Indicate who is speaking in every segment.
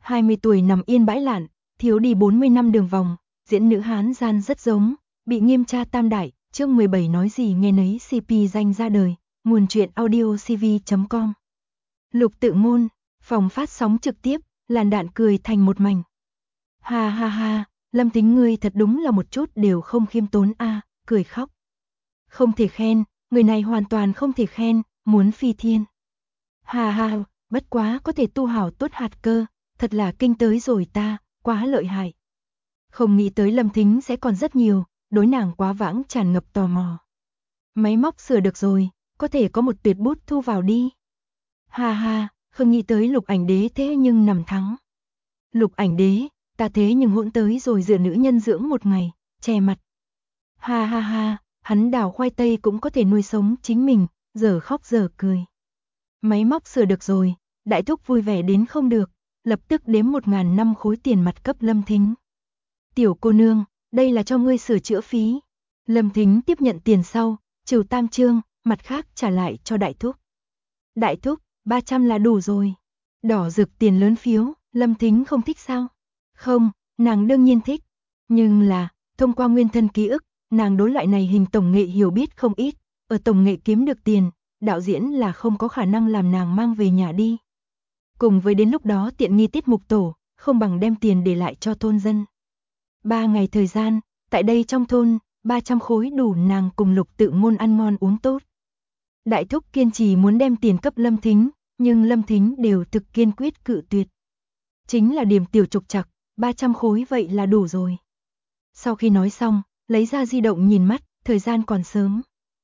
Speaker 1: 20 tuổi nằm yên bãi lạn, thiếu đi 40 năm đường vòng, diễn nữ Hán gian rất giống, bị nghiêm tra tam đại, chương 17 nói gì nghe nấy CP danh ra đời, nguồn truyện audio cv.com. Lục Tự Ngôn, phòng phát sóng trực tiếp, làn đạn cười thành một mảnh. Ha ha ha, Lâm Thính ngươi thật đúng là một chút đều không khiêm tốn a, cười khóc. Không thể khen, người này hoàn toàn không thể khen, muốn phi thiên. Ha ha, bất quá có thể tu hảo tốt hạt cơ, thật là kinh tới rồi ta, quá lợi hại. Không nghĩ tới Lâm Thính sẽ còn rất nhiều, đối nàng quá vãng tràn ngập tò mò. Máy móc sửa được rồi, có thể có một tuyệt bút thu vào đi. Ha ha, không nghĩ tới Lục Ảnh Đế thế nhưng nằm thắng. Lục Ảnh Đế, ta thế nhưng hỗn tới rồi dựa nữ nhân dưỡng một ngày, che mặt. Ha ha ha, hắn đào khoai tây cũng có thể nuôi sống chính mình, giờ khóc giờ cười. Máy móc sửa được rồi, đại thúc vui vẻ đến không được, lập tức đếm 1.000 năm khối tiền mặt cấp Lâm Thính. Tiểu cô nương, đây là cho ngươi sửa chữa phí. Lâm Thính tiếp nhận tiền sau, trừ tam trương, mặt khác trả lại cho đại thúc. Đại thúc, 300 là đủ rồi. Đỏ rực tiền lớn phiếu, Lâm Thính không thích sao? Không, nàng đương nhiên thích. Nhưng là, thông qua nguyên thân ký ức, nàng đối loại này hình tổng nghệ hiểu biết không ít. Ở tổng nghệ kiếm được tiền, đạo diễn là không có khả năng làm nàng mang về nhà đi. Cùng với đến lúc đó tiện nghi tiết mục tổ, không bằng đem tiền để lại cho thôn dân. 3 ngày thời gian, tại đây trong thôn, 300 khối đủ nàng cùng Lục Tự Ngôn ăn ngon uống tốt. Đại thúc kiên trì muốn đem tiền cấp Lâm Thính, nhưng Lâm Thính đều thực kiên quyết cự tuyệt. Chính là điểm tiểu trục trặc, 300 khối vậy là đủ rồi. Sau khi nói xong, lấy ra di động nhìn mắt, thời gian còn sớm.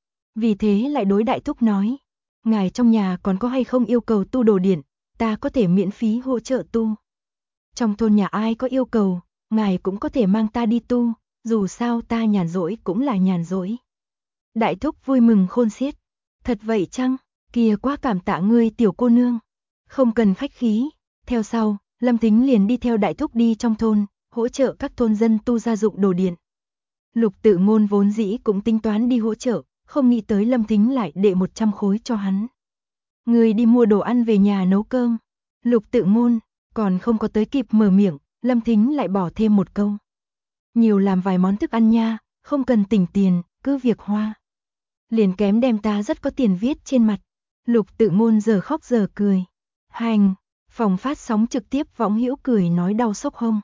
Speaker 1: Vì thế lại đối đại thúc nói, ngài trong nhà còn có hay không yêu cầu tu đồ điện, ta có thể miễn phí hỗ trợ tu. Trong thôn nhà ai có yêu cầu, ngài cũng có thể mang ta đi tu, dù sao ta nhàn rỗi cũng là nhàn rỗi. Đại thúc vui mừng khôn xiết, thật vậy chăng, kìa quá cảm tạ ngươi tiểu cô nương, không cần khách khí. Theo sau, Lâm Thính liền đi theo đại thúc đi trong thôn, hỗ trợ các thôn dân tu gia dụng đồ điện. Lục Tự Ngôn vốn dĩ cũng tính toán đi hỗ trợ, không nghĩ tới Lâm Thính lại đệ 100 khối cho hắn. Người đi mua đồ ăn về nhà nấu cơm. Lục Tự Ngôn còn không có tới kịp mở miệng, Lâm Thính lại bỏ thêm một câu. Nhiều làm vài món thức ăn nha, không cần tỉnh tiền, cứ việc hoa. Liền kém đem ta rất có tiền viết trên mặt. Lục Tự Ngôn giờ khóc giờ cười. Hành, phòng phát sóng trực tiếp võng hữu cười nói đau sốc hông.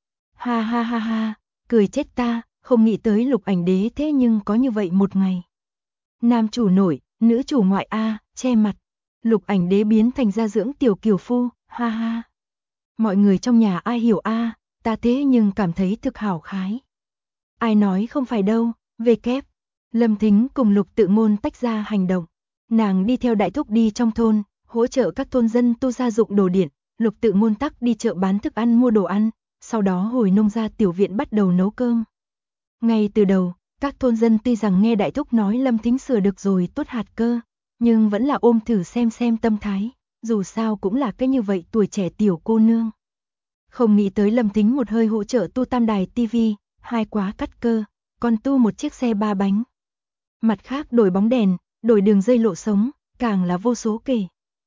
Speaker 1: Ha ha ha ha, cười chết ta, không nghĩ tới Lục Ảnh Đế thế nhưng có như vậy một ngày. Nam chủ nội, nữ chủ ngoại a, che mặt. Lục Ảnh Đế biến thành gia dưỡng tiểu kiều phu, ha ha. Mọi người trong nhà ai hiểu a, ta thế nhưng cảm thấy thực hảo khái. Ai nói không phải đâu, về kép. Lâm Thính cùng Lục Tự Ngôn tách ra hành động. Nàng đi theo đại thúc đi trong thôn, hỗ trợ các thôn dân tu gia dụng đồ điện, Lục Tự Ngôn tắc đi chợ bán thức ăn mua đồ ăn, sau đó hồi nông gia tiểu viện bắt đầu nấu cơm. Ngay từ đầu, các thôn dân tuy rằng nghe đại thúc nói Lâm Thính sửa được rồi tốt hạt cơ, nhưng vẫn là ôm thử xem tâm thái, dù sao cũng là cái như vậy tuổi trẻ tiểu cô nương. Không nghĩ tới Lâm Thính một hơi hỗ trợ tu tam đài tivi, hai quá cắt cơ, còn tu một chiếc xe 3 bánh. Mặt khác đổi bóng đèn, đổi đường dây lộ sống, càng là vô số kể.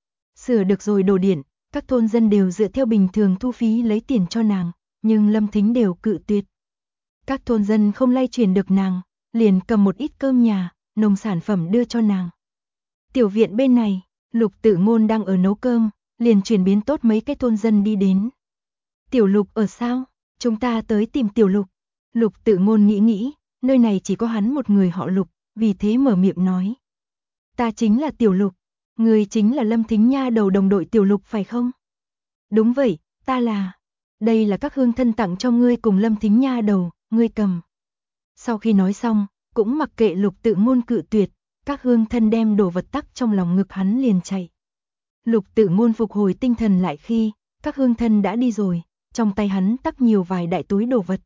Speaker 1: Sửa được rồi đồ điện, các thôn dân đều dựa theo bình thường thu phí lấy tiền cho nàng, nhưng Lâm Thính đều cự tuyệt. Các thôn dân không lay chuyển được nàng, liền cầm một ít cơm nhà, nông sản phẩm đưa cho nàng. Tiểu viện bên này, Lục Tự Ngôn đang ở nấu cơm, liền chuyển biến tốt mấy cái thôn dân đi đến. Tiểu Lục ở sao? Chúng ta tới tìm Tiểu Lục. Lục Tự Ngôn nghĩ, nơi này chỉ có hắn một người họ Lục, vì thế mở miệng nói. Ta chính là Tiểu Lục, người chính là Lâm Thính nha đầu đồng đội Tiểu Lục phải không? Đúng vậy, ta là. Đây là các hương thân tặng cho ngươi cùng Lâm Thính nha đầu, ngươi cầm. Sau khi nói xong, cũng mặc kệ Lục Tự Ngôn cự tuyệt, các hương thân đem đồ vật tắc trong lòng ngực hắn liền chạy. Lục Tự Ngôn phục hồi tinh thần lại khi, các hương thân đã đi rồi, trong tay hắn tắc nhiều vài đại túi đồ vật.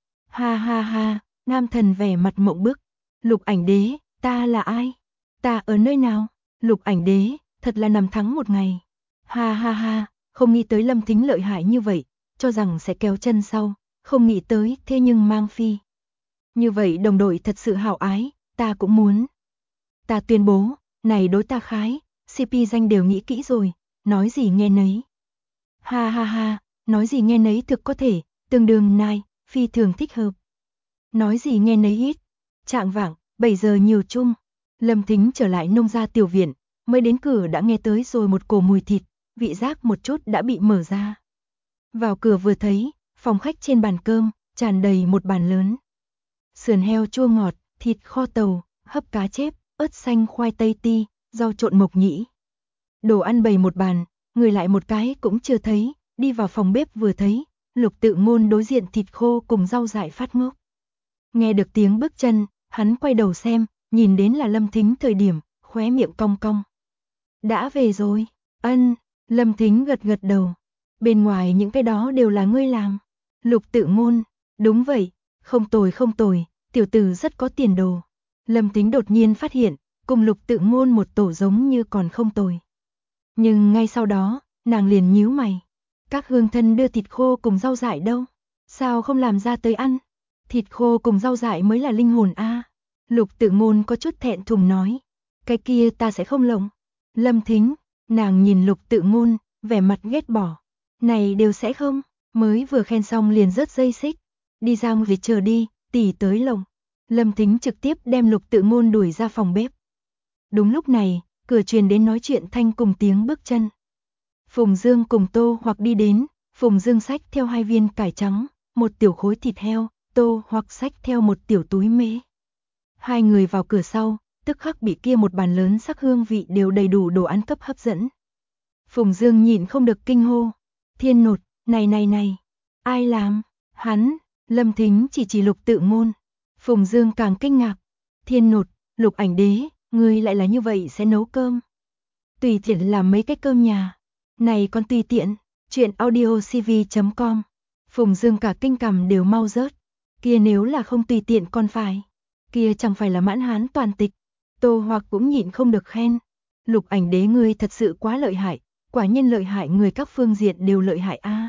Speaker 1: Ha ha ha, nam thần vẻ mặt mộng bức. Lục Ảnh Đế, ta là ai? Ta ở nơi nào? Lục Ảnh Đế, thật là nằm thắng một ngày. Ha ha ha, không nghĩ tới Lâm Thính lợi hại như vậy, cho rằng sẽ kéo chân sau, không nghĩ tới thế nhưng mang phi. Như vậy đồng đội thật sự hảo ái, ta cũng muốn. Ta tuyên bố, này đối ta khái, CP danh đều nghĩ kỹ rồi, nói gì nghe nấy. Ha ha ha, nói gì nghe nấy thực có thể, tương đương nai, phi thường thích hợp. Nói gì nghe nấy ít. Trạng vạng, 7 giờ nhiều chung. Lâm Thính trở lại nông gia tiểu viện, mới đến cửa đã nghe tới rồi một cổ mùi thịt, vị giác một chút đã bị mở ra. Vào cửa vừa thấy, phòng khách trên bàn cơm, tràn đầy một bàn lớn. Sườn heo chua ngọt, thịt kho tàu, hấp cá chép, ớt xanh khoai tây ti, rau trộn mộc nhĩ. Đồ ăn bày một bàn, người lại một cái cũng chưa thấy, đi vào phòng bếp vừa thấy, Lục Tự Ngôn đối diện thịt khô cùng rau dại phát ngốc. Nghe được tiếng bước chân, hắn quay đầu xem, nhìn đến là Lâm Thính thời điểm, khóe miệng cong cong. Đã về rồi, ân, Lâm Thính gật gật đầu. Bên ngoài những cái đó đều là ngươi làm. Lục Tự Ngôn, đúng vậy, không tồi, tiểu tử rất có tiền đồ. Lâm Thính đột nhiên phát hiện, cùng Lục Tự Ngôn một tổ giống như còn không tồi. Nhưng ngay sau đó, nàng liền nhíu mày. Các hương thân đưa thịt khô cùng rau dại đâu? Sao không làm ra tới ăn? Thịt khô cùng rau dại mới là linh hồn a. Lục Tự Ngôn có chút thẹn thùng nói. Cái kia ta sẽ không lộng. Lâm Thính, nàng nhìn Lục Tự Ngôn, vẻ mặt ghét bỏ. Này đều sẽ không, mới vừa khen xong liền rớt dây xích. Đi ra ngoài chờ đi, tỷ tới lộng. Lâm Thính trực tiếp đem Lục Tự Ngôn đuổi ra phòng bếp. Đúng lúc này, cửa truyền đến nói chuyện thanh cùng tiếng bước chân. Phùng Dương cùng Tô Hoặc đi đến, Phùng Dương xách theo 2 viên cải trắng, một tiểu khối thịt heo, Tô Hoặc xách theo một tiểu túi mễ. Hai người vào cửa sau, tức khắc bị kia một bàn lớn sắc hương vị đều đầy đủ đồ ăn cấp hấp dẫn. Phùng Dương nhịn không được kinh hô, Thiên Nột, này, ai làm? Hắn, Lâm Thính chỉ Lục Tự Ngôn. Phùng Dương càng kinh ngạc, Thiên Nột, Lục Ảnh Đế, ngươi lại là như vậy sẽ nấu cơm. Tùy tiện làm mấy cái cơm nhà, này còn tùy tiện, chuyện audiocv.com. Phùng Dương cả kinh cằm đều mau rớt, kia nếu là không tùy tiện còn phải, kia chẳng phải là mãn hán toàn tịch. Tô Hoặc cũng nhịn không được khen, Lục Ảnh Đế ngươi thật sự quá lợi hại, quả nhiên lợi hại, người các phương diện đều lợi hại a.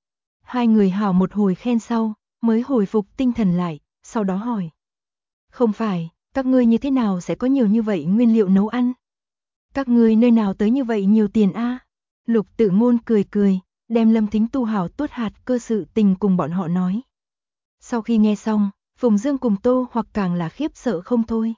Speaker 1: Hai người hào một hồi khen sau, mới hồi phục tinh thần lại, sau đó hỏi. Không phải, các ngươi như thế nào sẽ có nhiều như vậy nguyên liệu nấu ăn? Các ngươi nơi nào tới như vậy nhiều tiền a? Lục Tự Ngôn cười, đem Lâm Thính tu hảo tốt hạt cơ sự tình cùng bọn họ nói. Sau khi nghe xong, Phùng Dương cùng Tô Hoặc càng là khiếp sợ không thôi.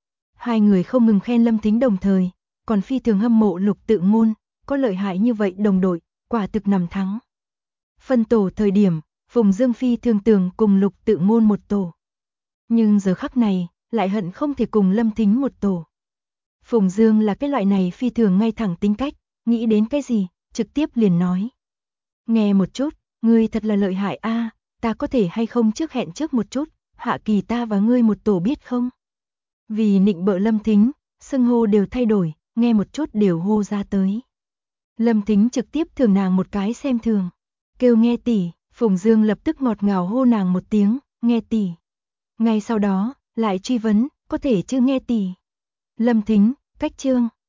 Speaker 1: Hai người không ngừng khen Lâm Thính đồng thời, còn phi thường hâm mộ Lục Tự Ngôn, có lợi hại như vậy đồng đội, quả thực nằm thắng. Phân tổ thời điểm, Phùng Dương phi thường tưởng cùng Lục Tự Ngôn một tổ. Nhưng giờ khắc này, lại hận không thể cùng Lâm Thính một tổ. Phùng Dương là cái loại này phi thường ngay thẳng tính cách, nghĩ đến cái gì, trực tiếp liền nói. Nghe một chút, ngươi thật là lợi hại a, ta có thể hay không trước hẹn trước một chút, Hạ Kỳ ta và ngươi một tổ biết không? Vì nịnh bợ Lâm Thính, xưng hô đều thay đổi, nghe một chút đều hô ra tới. Lâm Thính trực tiếp thường nàng một cái xem thường, kêu nghe tỷ, Phùng Dương lập tức ngọt ngào hô nàng một tiếng, nghe tỷ. Ngay sau đó, lại truy vấn, có thể chưa nghe tỷ. Lâm Thính, cách chương.